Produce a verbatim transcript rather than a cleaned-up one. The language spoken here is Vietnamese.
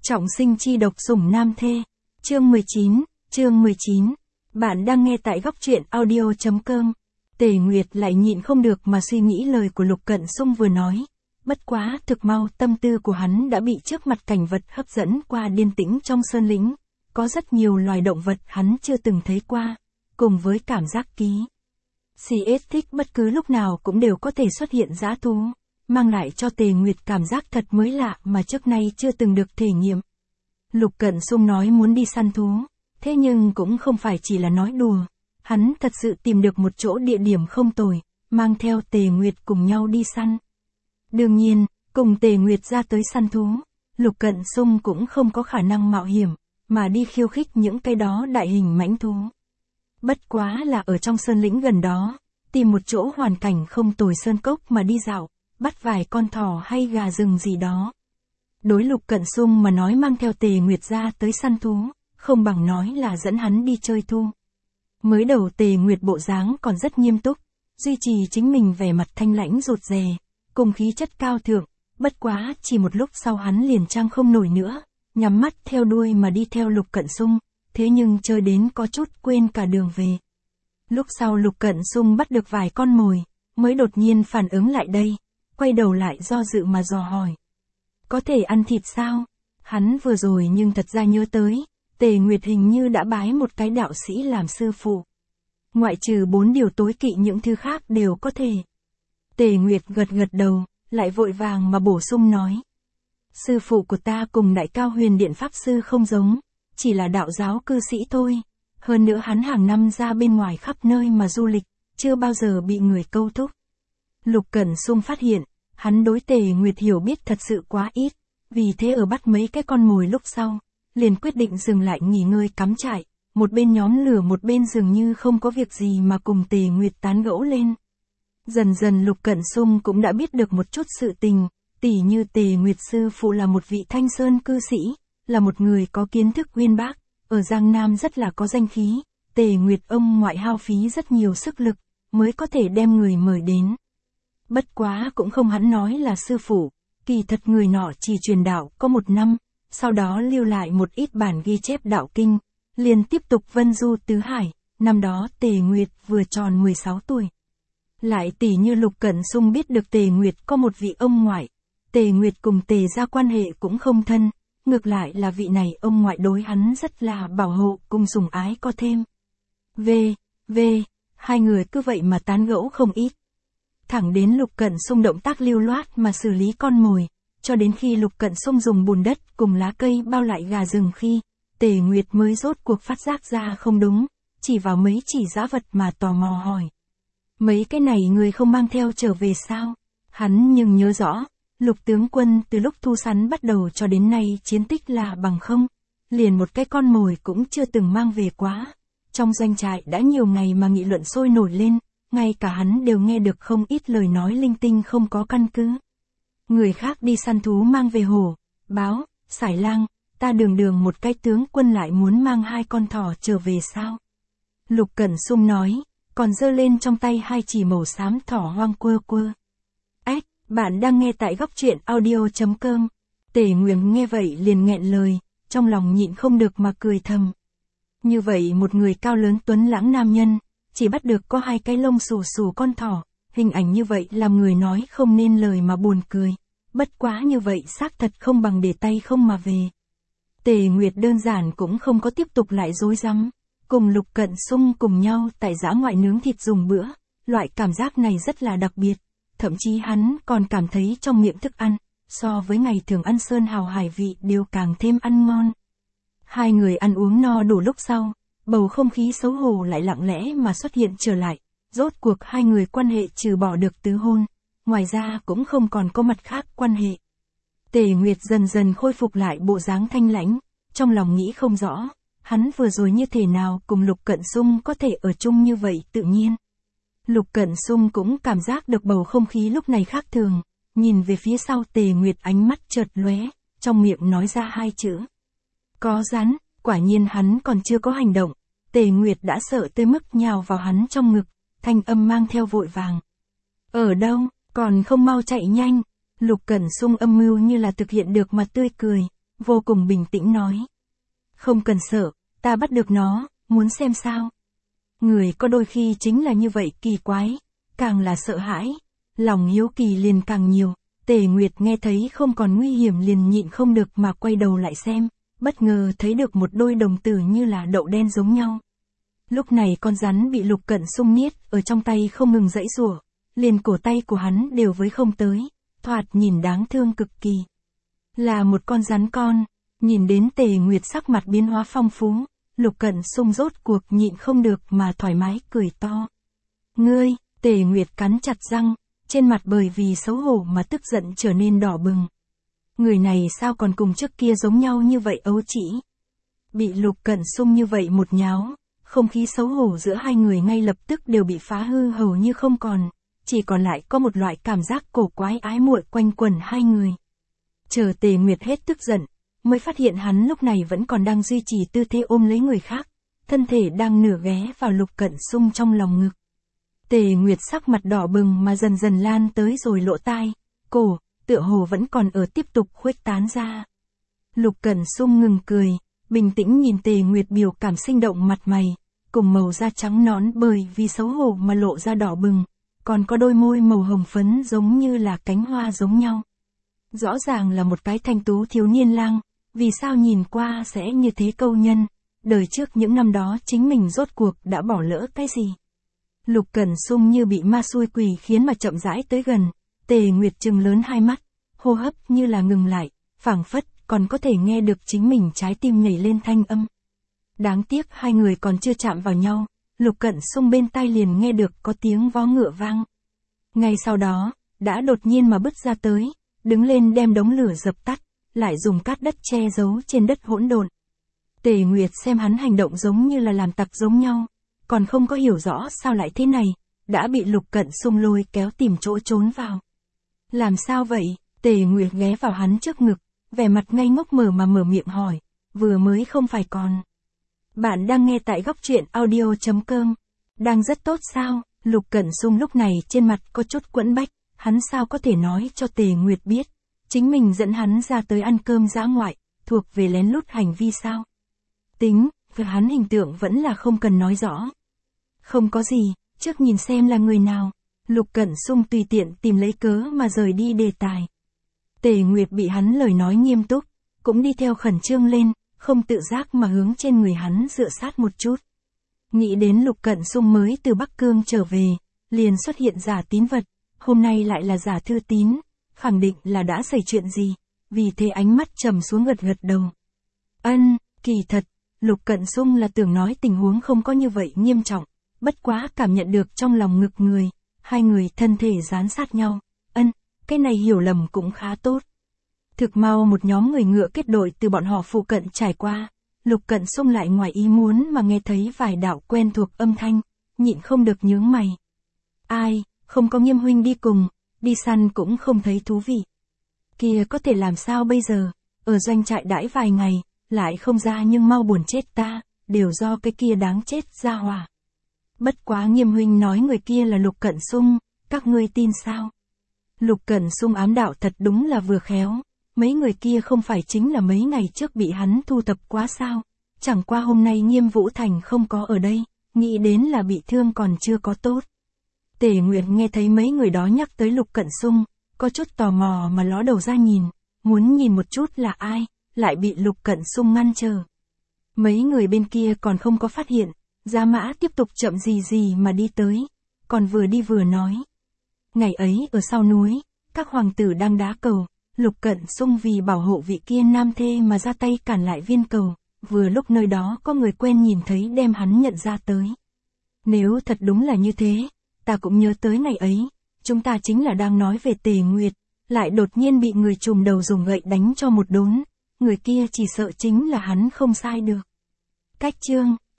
Trọng sinh chi độc sủng nam thê. Chương mười chín, chương mười chín. Bạn đang nghe tại góc truyện audio chấm com. Tề Nguyệt lại nhịn không được mà suy nghĩ lời của Lục Cận Sung vừa nói. Bất quá, thực mau tâm tư của hắn đã bị trước mặt cảnh vật hấp dẫn qua điên tĩnh trong sơn lĩnh. Có rất nhiều loài động vật hắn chưa từng thấy qua, cùng với cảm giác ký. xê ét thích bất cứ lúc nào cũng đều có thể xuất hiện dã thú, mang lại cho Tề Nguyệt cảm giác thật mới lạ mà trước nay chưa từng được thể nghiệm. Lục Cận Sung nói muốn đi săn thú, thế nhưng cũng không phải chỉ là nói đùa, hắn thật sự tìm được một chỗ địa điểm không tồi, mang theo Tề Nguyệt cùng nhau đi săn. Đương nhiên, cùng Tề Nguyệt ra tới săn thú, Lục Cận Sung cũng không có khả năng mạo hiểm, mà đi khiêu khích những cái đó đại hình mãnh thú. Bất quá là ở trong sơn lĩnh gần đó, tìm một chỗ hoàn cảnh không tồi sơn cốc mà đi dạo, bắt vài con thỏ hay gà rừng gì đó. Đối Lục Cận Sung mà nói mang theo Tề Nguyệt ra tới săn thú, không bằng nói là dẫn hắn đi chơi thu. Mới đầu Tề Nguyệt bộ dáng còn rất nghiêm túc, duy trì chính mình vẻ mặt thanh lãnh rụt rè, cùng khí chất cao thượng, bất quá chỉ một lúc sau hắn liền trang không nổi nữa, nhắm mắt theo đuôi mà đi theo Lục Cận Sung, thế nhưng chơi đến có chút quên cả đường về. Lúc sau Lục Cận Sung bắt được vài con mồi, mới đột nhiên phản ứng lại đây, quay đầu lại do dự mà dò hỏi. Có thể ăn thịt sao? Hắn vừa rồi nhưng thật ra nhớ tới, Tề Nguyệt hình như đã bái một cái đạo sĩ làm sư phụ. Ngoại trừ bốn điều tối kỵ những thứ khác đều có thể. Tề Nguyệt gật gật đầu, lại vội vàng mà bổ sung nói. Sư phụ của ta cùng Đại Cao Huyền Điện Pháp Sư không giống, chỉ là đạo giáo cư sĩ thôi. Hơn nữa hắn hàng năm ra bên ngoài khắp nơi mà du lịch, chưa bao giờ bị người câu thúc. Lục Cận Sung phát hiện, hắn đối Tề Nguyệt hiểu biết thật sự quá ít, vì thế ở bắt mấy cái con mồi lúc sau, liền quyết định dừng lại nghỉ ngơi cắm trại, một bên nhóm lửa một bên dường như không có việc gì mà cùng Tề Nguyệt tán gẫu lên. Dần dần Lục Cận Sung cũng đã biết được một chút sự tình, tỉ như Tề Nguyệt sư phụ là một vị Thanh Sơn cư sĩ, là một người có kiến thức uyên bác, ở Giang Nam rất là có danh khí, Tề Nguyệt ông ngoại hao phí rất nhiều sức lực, mới có thể đem người mời đến. Bất quá cũng không hắn nói là sư phụ, kỳ thật người nọ chỉ truyền đạo có một năm, sau đó lưu lại một ít bản ghi chép đạo kinh, liền tiếp tục vân du tứ hải, năm đó Tề Nguyệt vừa tròn mười sáu tuổi. Lại tỉ như Lục Cận Sung biết được Tề Nguyệt có một vị ông ngoại, Tề Nguyệt cùng Tề gia quan hệ cũng không thân, ngược lại là vị này ông ngoại đối hắn rất là bảo hộ cùng sủng ái có thêm. V, V, hai người cứ vậy mà tán gẫu không ít. Thẳng đến Lục Cận Sung động tác lưu loát mà xử lý con mồi, cho đến khi Lục Cận Sung dùng bùn đất cùng lá cây bao lại gà rừng khi, Tề Nguyệt mới rốt cuộc phát giác ra không đúng, chỉ vào mấy chỉ dã vật mà tò mò hỏi. Mấy cái này người không mang theo trở về sao? Hắn nhưng nhớ rõ, Lục tướng quân từ lúc thu sắn bắt đầu cho đến nay chiến tích là bằng không, liền một cái con mồi cũng chưa từng mang về quá. Trong doanh trại đã nhiều ngày mà nghị luận sôi nổi lên, ngay cả hắn đều nghe được không ít lời nói linh tinh không có căn cứ. Người khác đi săn thú mang về hổ, báo, sải lang, ta đường đường một cái tướng quân lại muốn mang hai con thỏ trở về sao? Lục Cận Sung nói, còn giơ lên trong tay hai chỉ màu xám thỏ hoang quơ quơ. Ách, bạn đang nghe tại góc truyện audio chấm com. Tề Nguyệt nghe vậy liền nghẹn lời, trong lòng nhịn không được mà cười thầm. Như vậy một người cao lớn tuấn lãng nam nhân, chỉ bắt được có hai cái lông xù xù con thỏ, hình ảnh như vậy làm người nói không nên lời mà buồn cười. Bất quá như vậy xác thật không bằng để tay không mà về. Tề Nguyệt đơn giản cũng không có tiếp tục lại dối rắm, cùng Lục Cận Sung cùng nhau tại dã ngoại nướng thịt dùng bữa, loại cảm giác này rất là đặc biệt, thậm chí hắn còn cảm thấy trong miệng thức ăn, so với ngày thường ăn sơn hào hải vị đều càng thêm ăn ngon. Hai người ăn uống no đủ lúc sau, bầu không khí xấu hổ lại lặng lẽ mà xuất hiện trở lại, rốt cuộc hai người quan hệ trừ bỏ được tứ hôn, ngoài ra cũng không còn có mặt khác quan hệ. Tề Nguyệt dần dần khôi phục lại bộ dáng thanh lãnh, trong lòng nghĩ không rõ, hắn vừa rồi như thế nào cùng Lục Cận Sung có thể ở chung như vậy tự nhiên. Lục Cận Sung cũng cảm giác được bầu không khí lúc này khác thường, nhìn về phía sau Tề Nguyệt ánh mắt chợt lóe, trong miệng nói ra hai chữ. Có rắn, quả nhiên hắn còn chưa có hành động, Tề Nguyệt đã sợ tới mức nhào vào hắn trong ngực, thanh âm mang theo vội vàng. Ở đâu, còn không mau chạy nhanh. Lục Cận Sung âm mưu như là thực hiện được mà tươi cười, vô cùng bình tĩnh nói. Không cần sợ, ta bắt được nó, muốn xem sao? Người có đôi khi chính là như vậy kỳ quái, càng là sợ hãi, lòng hiếu kỳ liền càng nhiều. Tề Nguyệt nghe thấy không còn nguy hiểm liền nhịn không được mà quay đầu lại xem, bất ngờ thấy được một đôi đồng tử như là đậu đen giống nhau. Lúc này con rắn bị Lục Cận Sung niết ở trong tay không ngừng giãy giụa, liền cổ tay của hắn đều với không tới, thoạt nhìn đáng thương cực kỳ. Là một con rắn con, nhìn đến Tề Nguyệt sắc mặt biến hóa phong phú, Lục Cận Sung rốt cuộc nhịn không được mà thoải mái cười to. Ngươi, Tề Nguyệt cắn chặt răng, trên mặt bởi vì xấu hổ mà tức giận trở nên đỏ bừng. Người này sao còn cùng trước kia giống nhau như vậy ấu trĩ. Bị Lục Cận Sung như vậy một nháo, không khí xấu hổ giữa hai người ngay lập tức đều bị phá hư hầu như không còn, chỉ còn lại có một loại cảm giác cổ quái ái muội quanh quẩn hai người. Chờ Tề Nguyệt hết tức giận, mới phát hiện hắn lúc này vẫn còn đang duy trì tư thế ôm lấy người khác, thân thể đang nửa ghé vào Lục Cận Sung trong lòng ngực. Tề Nguyệt sắc mặt đỏ bừng mà dần dần lan tới rồi lỗ tai, cổ, tựa hồ vẫn còn ở tiếp tục khuếch tán ra. Lục Cận Sung ngừng cười, bình tĩnh nhìn Tề Nguyệt biểu cảm sinh động mặt mày, cùng màu da trắng nõn bởi vì xấu hổ mà lộ ra đỏ bừng, còn có đôi môi màu hồng phấn giống như là cánh hoa giống nhau. Rõ ràng là một cái thanh tú thiếu niên lang, vì sao nhìn qua sẽ như thế câu nhân, đời trước những năm đó chính mình rốt cuộc đã bỏ lỡ cái gì. Lục Cẩn Sung như bị ma xui quỷ khiến mà chậm rãi tới gần, Tề Nguyệt trừng lớn hai mắt, hô hấp như là ngừng lại, phảng phất còn có thể nghe được chính mình trái tim nhảy lên thanh âm. Đáng tiếc hai người còn chưa chạm vào nhau, Lục Cẩn Sung bên tai liền nghe được có tiếng vó ngựa vang. Ngay sau đó, đã đột nhiên mà bứt ra tới, đứng lên đem đống lửa dập tắt, lại dùng cát đất che giấu trên đất hỗn độn. Tề Nguyệt xem hắn hành động giống như là làm tặc giống nhau, còn không có hiểu rõ sao lại thế này, đã bị Lục Cận Sung lôi kéo tìm chỗ trốn vào. Làm sao vậy? Tề Nguyệt ghé vào hắn trước ngực, vẻ mặt ngây ngốc mở mà mở miệng hỏi, vừa mới không phải còn. Bạn đang nghe tại góc truyện audio chấm com. Đang rất tốt sao? Lục Cận Sung lúc này trên mặt có chút quẫn bách, hắn sao có thể nói cho Tề Nguyệt biết, chính mình dẫn hắn ra tới ăn cơm dã ngoại, thuộc về lén lút hành vi sao? Tính, về hắn hình tượng vẫn là không cần nói rõ. Không có gì, trước nhìn xem là người nào. Lục Cận Sung tùy tiện tìm lấy cớ mà rời đi đề tài. Tề Nguyệt bị hắn lời nói nghiêm túc, cũng đi theo khẩn trương lên, không tự giác mà hướng trên người hắn dựa sát một chút. Nghĩ đến Lục Cận Sung mới từ Bắc Cương trở về, liền xuất hiện giả tín vật, hôm nay lại là giả thư tín, khẳng định là đã xảy chuyện gì, vì thế ánh mắt trầm xuống gật gật đầu. Ân, kỳ thật, Lục Cận Sung là tưởng nói tình huống không có như vậy nghiêm trọng, bất quá cảm nhận được trong lòng ngực người, hai người thân thể dán sát nhau, ân, cái này hiểu lầm cũng khá tốt. Thực mau một nhóm người ngựa kết đội từ bọn họ phụ cận trải qua, Lục Cận Sung lại ngoài ý muốn mà nghe thấy vài đạo quen thuộc âm thanh, nhịn không được nhướng mày. Ai, không có Nghiêm huynh đi cùng, đi săn cũng không thấy thú vị. Kia có thể làm sao bây giờ, ở doanh trại đãi vài ngày, lại không ra nhưng mau buồn chết ta, đều do cái kia đáng chết ra hỏa. Bất quá Nghiêm huynh nói người kia là Lục Cận Sung, các ngươi tin sao? Lục Cận Sung ám đạo thật đúng là vừa khéo, mấy người kia không phải chính là mấy ngày trước bị hắn thu thập quá sao, chẳng qua hôm nay Nghiêm Vũ Thành không có ở đây, nghĩ đến là bị thương còn chưa có tốt. Tề Nguyệt nghe thấy mấy người đó nhắc tới Lục Cận Sung, có chút tò mò mà ló đầu ra nhìn, muốn nhìn một chút là ai, lại bị Lục Cận Sung ngăn trở. Mấy người bên kia còn không có phát hiện, Giá Mã tiếp tục chậm gì gì mà đi tới, còn vừa đi vừa nói. Ngày ấy ở sau núi, các hoàng tử đang đá cầu, Lục Cận Sung vì bảo hộ vị kia nam thê mà ra tay cản lại viên cầu, vừa lúc nơi đó có người quen nhìn thấy đem hắn nhận ra tới. Nếu thật đúng là như thế, ta cũng nhớ tới ngày ấy, chúng ta chính là đang nói về Tề Nguyệt, lại đột nhiên bị người trùm đầu dùng gậy đánh cho một đốn, người kia chỉ sợ chính là hắn không sai được. Cách chương